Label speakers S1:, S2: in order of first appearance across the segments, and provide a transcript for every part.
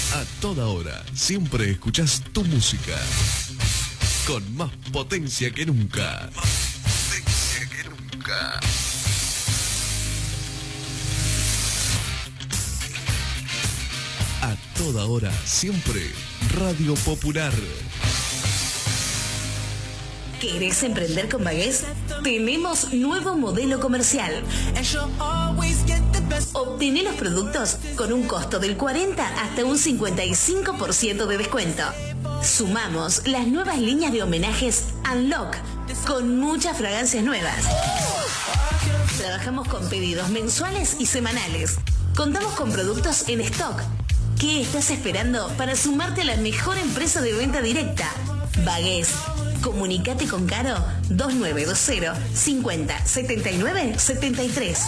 S1: A toda hora, siempre escuchás tu música. Con más potencia que nunca. Más potencia que nunca. A toda hora, siempre, Radio Popular.
S2: ¿Querés emprender con Bagués? Tenemos nuevo modelo comercial. Obtené los productos con un costo del 40 hasta un 55% de descuento. Sumamos las nuevas líneas de homenajes Unlock con muchas fragancias nuevas. Trabajamos con pedidos mensuales y semanales. Contamos con productos en stock. ¿Qué estás esperando para sumarte a la mejor empresa de venta directa? Bagués. Comunicate con Caro 2920 50 79 73.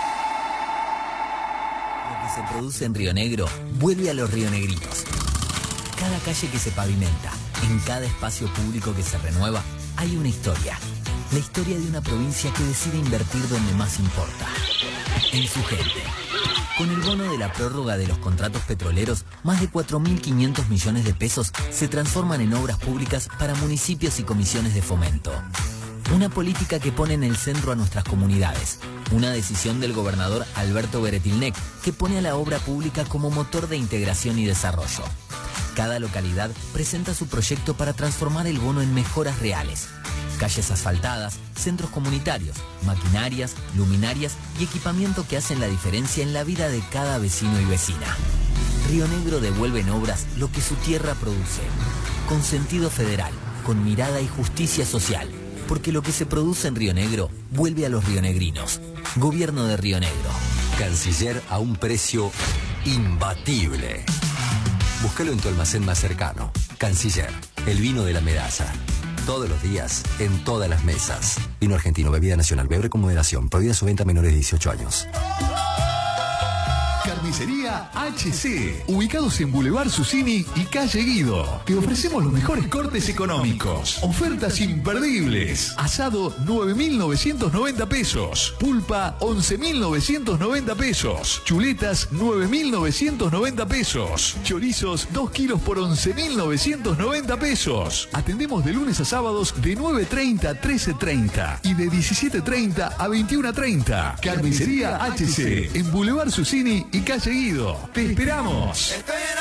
S3: Lo que se produce en Río Negro vuelve a los rionegrinos. Cada calle que se pavimenta, en cada espacio público que se renueva, hay una historia. La historia de una provincia que decide invertir donde más importa, en su gente. Con el bono de la prórroga de los contratos petroleros, más de 4.500 millones de pesos se transforman en obras públicas para municipios y comisiones de fomento. Una política que pone en el centro a nuestras comunidades. Una decisión del gobernador Alberto Beretilnec que pone a la obra pública como motor de integración y desarrollo. Cada localidad presenta su proyecto para transformar el bono en mejoras reales. Calles asfaltadas, centros comunitarios, maquinarias, luminarias y equipamiento que hacen la diferencia en la vida de cada vecino y vecina. Río Negro devuelve en obras lo que su tierra produce. Con sentido federal, con mirada y justicia social. Porque lo que se produce en Río Negro vuelve a los rionegrinos. Gobierno de Río Negro.
S4: Canciller a un precio imbatible. Búscalo en tu almacén más cercano. Canciller, el vino de la medalla. Todos los días, en todas las mesas. Vino argentino, bebida nacional, beber con moderación. Prohibida su venta a menores de 18 años.
S5: Carnicería HC, ubicados en Boulevard Susini y Calle Guido. Te ofrecemos los mejores cortes económicos. Ofertas imperdibles. Asado 9.990 pesos. Pulpa 11.990 pesos. Chuletas 9.990 pesos. Chorizos 2 kilos por 11.990 pesos. Atendemos de lunes a sábados de 9:30 a 13:30 y de 17:30 a 21:30. Carnicería HC en Boulevard Susini y Calle Guido. ¡Te esperamos!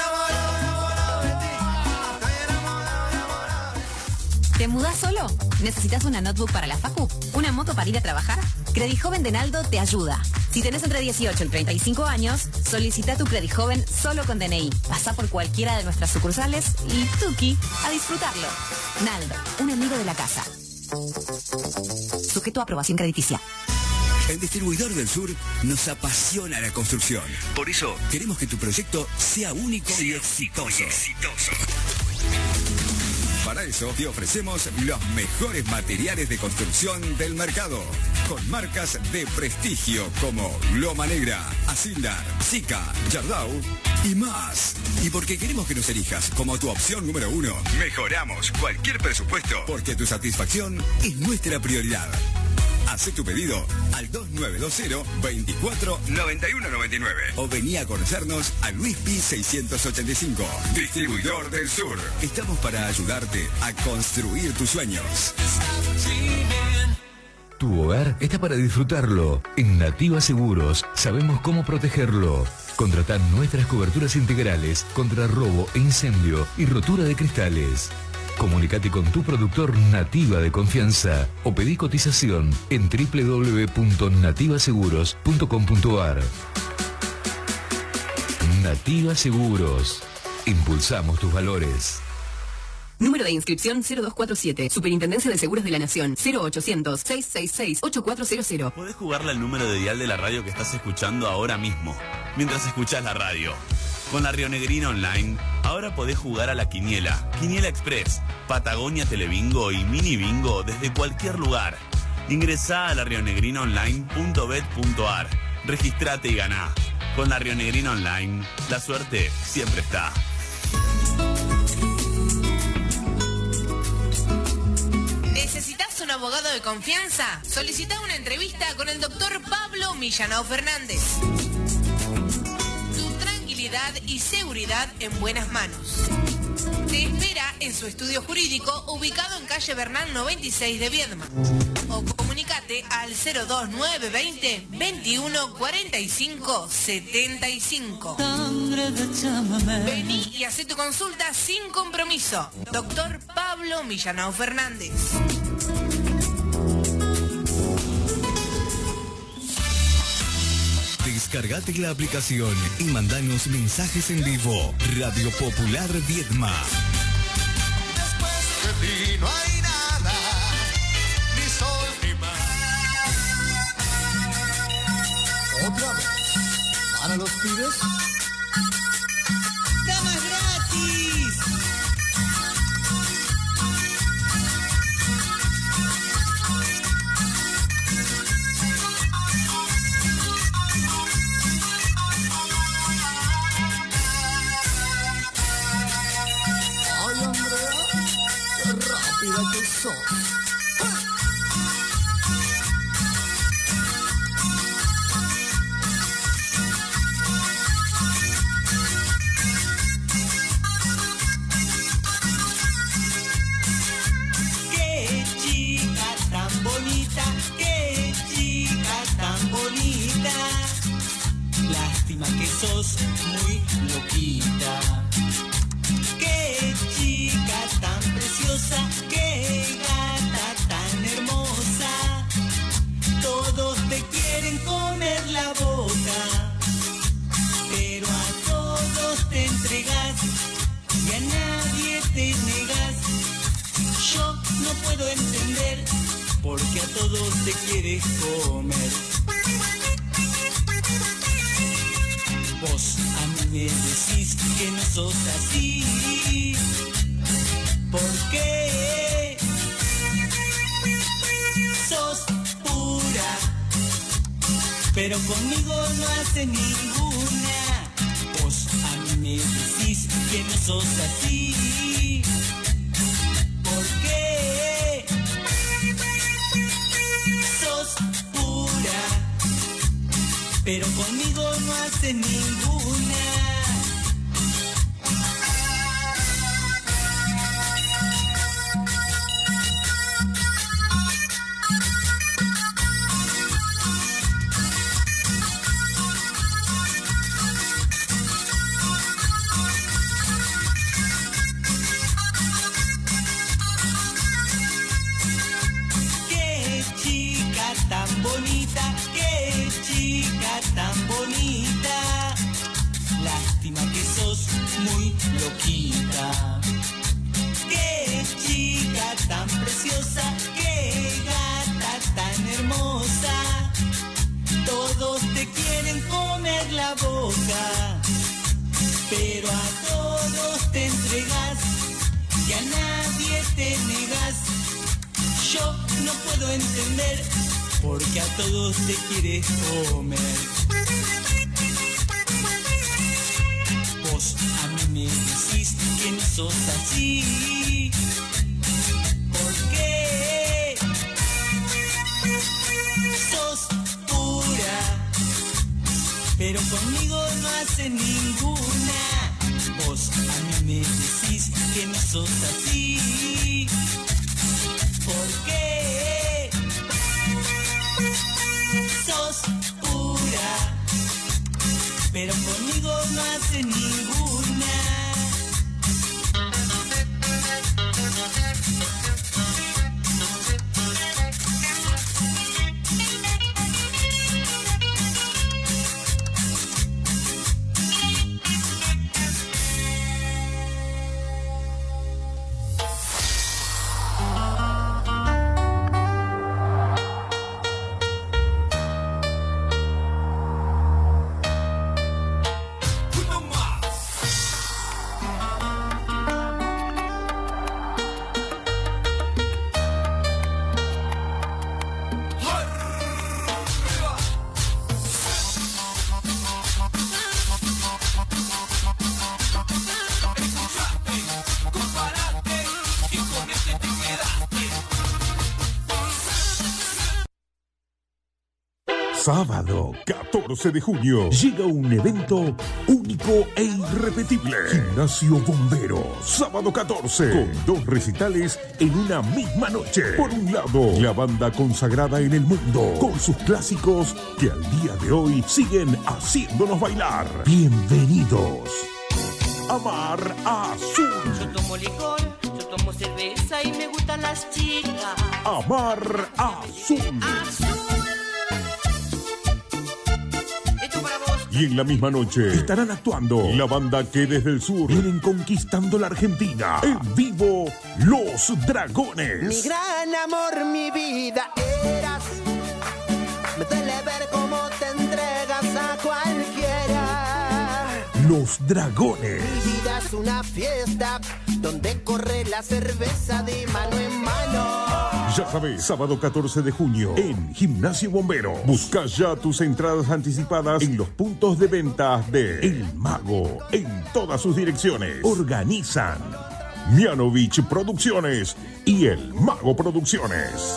S6: ¿Te mudás solo? ¿Necesitas una notebook para la facu? ¿Una moto para ir a trabajar? Credijoven de Naldo te ayuda. Si tenés entre 18 y 35 años, solicita tu Credijoven solo con DNI. Pasá por cualquiera de nuestras sucursales y tuki, a disfrutarlo. Naldo, un amigo de la casa. Sujeto a aprobación crediticia.
S7: En Distribuidor del Sur nos apasiona la construcción. Por eso queremos que tu proyecto sea único y exitoso. Para eso te ofrecemos los mejores materiales de construcción del mercado, con marcas de prestigio como Loma Negra, Asindar, Zika, Yardau y más. Y porque queremos que nos elijas como tu opción número 1, mejoramos cualquier presupuesto porque tu satisfacción es nuestra prioridad. Hacé tu pedido al 2920-249199 o vení a conocernos a Luis Pi 685, Distribuidor del Sur. Estamos para ayudarte a construir tus sueños.
S8: Tu hogar está para disfrutarlo. En Nativa Seguros sabemos cómo protegerlo. Contratá nuestras coberturas integrales contra robo e incendio y rotura de cristales. Comunicate con tu productor Nativa de confianza o pedí cotización en www.nativaseguros.com.ar. Nativa Seguros. Impulsamos tus valores.
S6: Número de inscripción 0247. Superintendencia de Seguros de la Nación. 0800-666-8400.
S9: Podés jugarle al número de dial de la radio que estás escuchando ahora mismo, mientras escuchás la radio. Con la Rionegrina Online, ahora podés jugar a la Quiniela, Quiniela Express, Patagonia Telebingo y Mini Bingo desde cualquier lugar. Ingresá a la rionegrinaonline.bet.ar, registrate y ganá. Con la Rionegrina Online, la suerte siempre está.
S10: ¿Necesitas un abogado de confianza? Solicita una entrevista con el doctor Pablo Millanao Fernández. tranquilidad y seguridad en buenas manos. Te espera en su estudio jurídico ubicado en calle Bernal 96 de Viedma. O comunicate al 02920 21 45 75. Vení y hacé tu consulta sin compromiso. Doctor Pablo Millanao Fernández.
S7: Descargate la aplicación y mandanos mensajes en vivo. Radio Popular Viedma.
S11: Después de ti no hay nada, ni sol ni mar. Otra vez, para los pibes.
S12: ¡Damas gratis!
S11: Mira que sos.
S12: Qué chica tan bonita, qué chica tan bonita. Lástima que sos muy loquita. Qué chica tan preciosa, qué gata tan hermosa. Todos te quieren comer la boca, pero a todos te entregas y a nadie te negas. Yo no puedo entender porque a todos te quieres comer. Vos a mí me decís que no sos así. ¿Por qué? Sos pura, pero conmigo no hace ninguna. Vos a mí me decís que no sos así. ¿Por qué? Sos pura, pero conmigo no hace ninguna. Qué chica tan bonita, qué chica tan bonita. Lástima que sos muy loquita. Qué chica tan preciosa, qué gata tan hermosa. Todos te quieren comer la boca, pero a todos te entregas y a nadie te negas. Yo no puedo entender porque a todos te quieres comer. Vos a mí me decís que no sos así. ¿Por qué? Sos pura, pero conmigo no hace ninguna. Vos a mí me decís que no sos así. ¿Por qué? Sos pura, pero conmigo no hace ninguna.
S13: Sábado 14 de junio llega un evento único e irrepetible. Gimnasio Bombero, sábado 14, con 2 recitales en una misma noche. Por un lado, la banda consagrada en el mundo, con sus clásicos que al día de hoy siguen haciéndonos bailar. Bienvenidos a Mar Azul.
S12: Yo tomo licor, yo tomo cerveza y me gustan las chicas.
S13: A Mar Azul. Y en la misma noche estarán actuando la banda que desde el sur vienen conquistando la Argentina. En vivo, Los Dragones.
S14: Mi gran amor, mi vida eras. Me duele ver cómo te entregas a cualquiera.
S13: Los Dragones.
S14: Mi vida es una fiesta donde corre la cerveza de mano en mano.
S13: Ya sabes, sábado 14 de junio en Gimnasio Bombero. Busca ya tus entradas anticipadas en los puntos de venta de El Mago en todas sus direcciones. Organizan Mianovich Producciones y El Mago Producciones.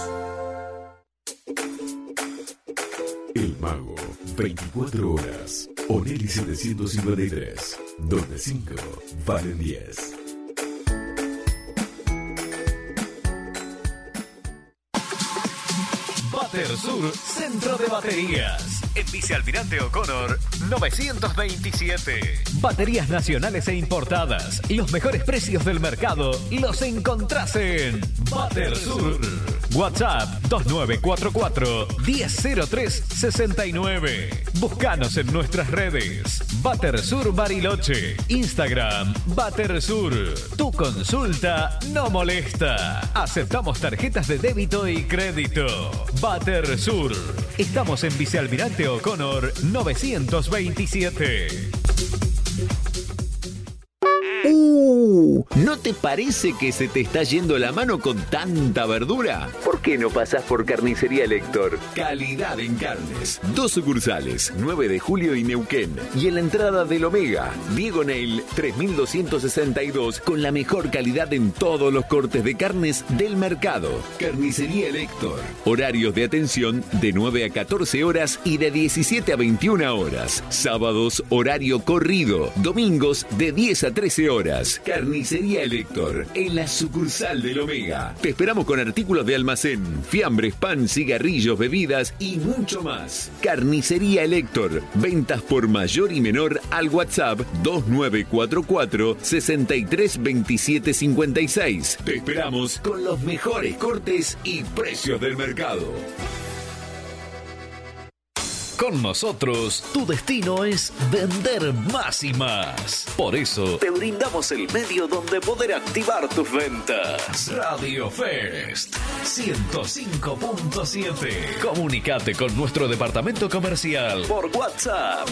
S8: El Mago, 24 horas. Oneli 753, donde 5 valen 10.
S15: Bater Sur, Centro de Baterías. En Vicealmirante O'Connor, 927. Baterías nacionales e importadas. Los mejores precios del mercado los encontrás en Bater Sur. WhatsApp 2944-100369. Búscanos en nuestras redes. Bater Sur Bariloche. Instagram Bater Sur. Tu consulta no molesta. Aceptamos tarjetas de débito y crédito. Bater Sur. Estamos en Vicealmirante O'Connor 927.
S16: ¿No te parece que se te está yendo la mano con tanta verdura? ¿Por qué no pasás por Carnicería Héctor? Calidad en carnes. 2 sucursales, 9 de julio y Neuquén. Y en la entrada del Omega, Diego Neil, 3262, con la mejor calidad en todos los cortes de carnes del mercado. Carnicería Héctor. Horarios de atención de 9 a 14 horas y de 17 a 21 horas. Sábados, horario corrido. Domingos, de 10 a 13 horas. Carnicería Héctor, en la sucursal del Omega. Te esperamos con artículos de almacén, fiambres, pan, cigarrillos, bebidas y mucho más. Carnicería Héctor, ventas por mayor y menor al WhatsApp 2944 632756. Te esperamos con los mejores cortes y precios del mercado.
S15: Con nosotros, tu destino es vender más y más. Por eso, te brindamos el medio donde poder activar tus ventas. Radio Fest 105.7. Comunicate con nuestro departamento comercial por WhatsApp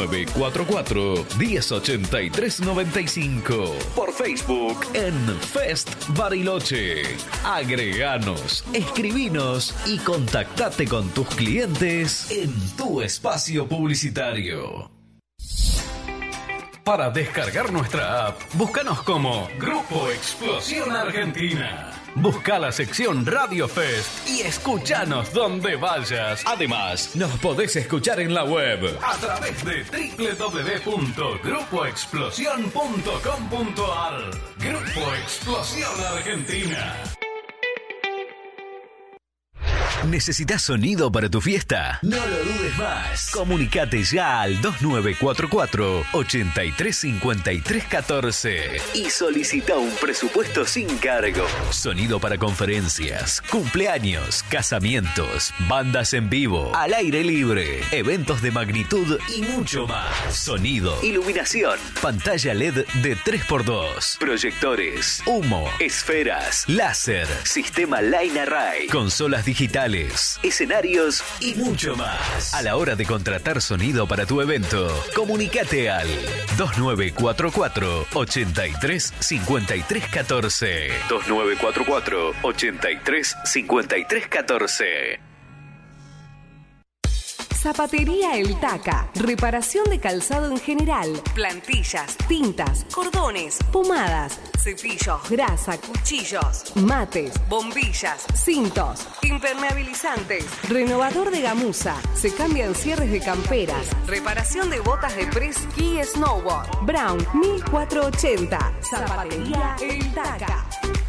S15: 2944-108395. Por Facebook en Fest Bariloche. Agreganos, escribinos y contactate con tus clientes en tu espacio publicitario. Para descargar nuestra app, búscanos como Grupo Explosión Argentina. Busca la sección Radio Fest y escúchanos donde vayas. Además, nos podés escuchar en la web a través de www.grupoexplosión.com.ar. Grupo Explosión Argentina. ¿Necesitas sonido para tu fiesta? No lo dudes más. Comunicate ya al 2944-835314 y solicita un presupuesto sin cargo. Sonido para conferencias, cumpleaños, casamientos, bandas en vivo, al aire libre, eventos de magnitud y mucho más. Sonido, iluminación, pantalla LED de 3x2, proyectores, humo, esferas, láser, sistema Line Array, consolas digitales, escenarios y mucho más. A la hora de contratar sonido para tu evento, comunícate al 2944-835314. 2944-835314.
S17: Zapatería El Taca. Reparación de calzado en general. Plantillas, tintas, cordones, pomadas, cepillos, grasa, cuchillos, mates, bombillas, cintos, impermeabilizantes, renovador de gamuza. Se cambian cierres de camperas. Reparación de botas de pre-ski y snowboard. Brown 1480. Zapatería El Taca.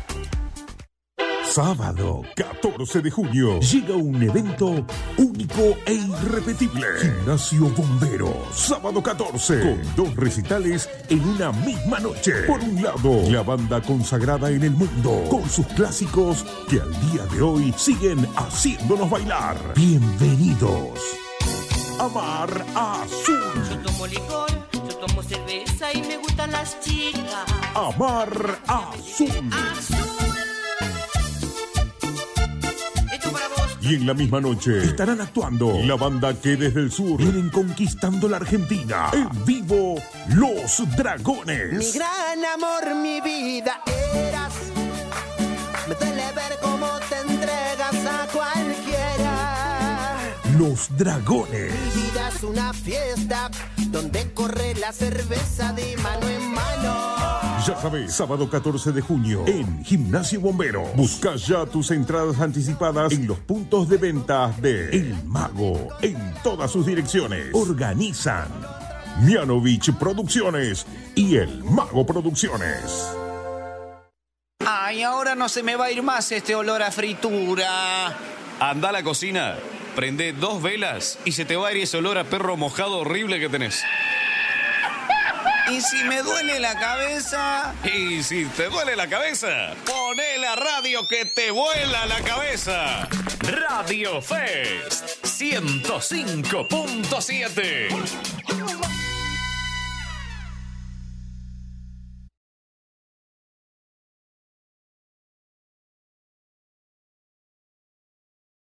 S13: Sábado 14 de junio llega un evento único e irrepetible. Gimnasio Bombero, sábado 14, con 2 recitales en una misma noche. Por un lado, la banda consagrada en el mundo, con sus clásicos que al día de hoy siguen haciéndonos bailar. Bienvenidos a Mar Azul.
S12: Yo tomo licor, yo tomo cerveza y me gustan las chicas.
S13: A Mar Azul. Y en la misma noche estarán actuando la banda que desde el sur vienen conquistando la Argentina. En vivo, Los Dragones.
S14: Mi gran amor, mi vida eras. Me duele ver cómo te entregas a cualquiera.
S13: Los Dragones.
S14: Mi vida es una fiesta donde corre la cerveza de mano en mano.
S13: Ya sabes, sábado 14 de junio en Gimnasio Bombero. Busca ya tus entradas anticipadas en los puntos de venta de El Mago en todas sus direcciones. Organizan Mianovich Producciones y El Mago Producciones.
S18: Ay, ahora no se me va a ir más este olor a fritura.
S19: Anda a la cocina, prende 2 velas y se te va a ir ese olor a perro mojado horrible que tenés.
S18: ¿Y si me duele la cabeza?
S19: Y si te duele la cabeza, poné la radio que te vuela la cabeza. Radio Fest 105.7.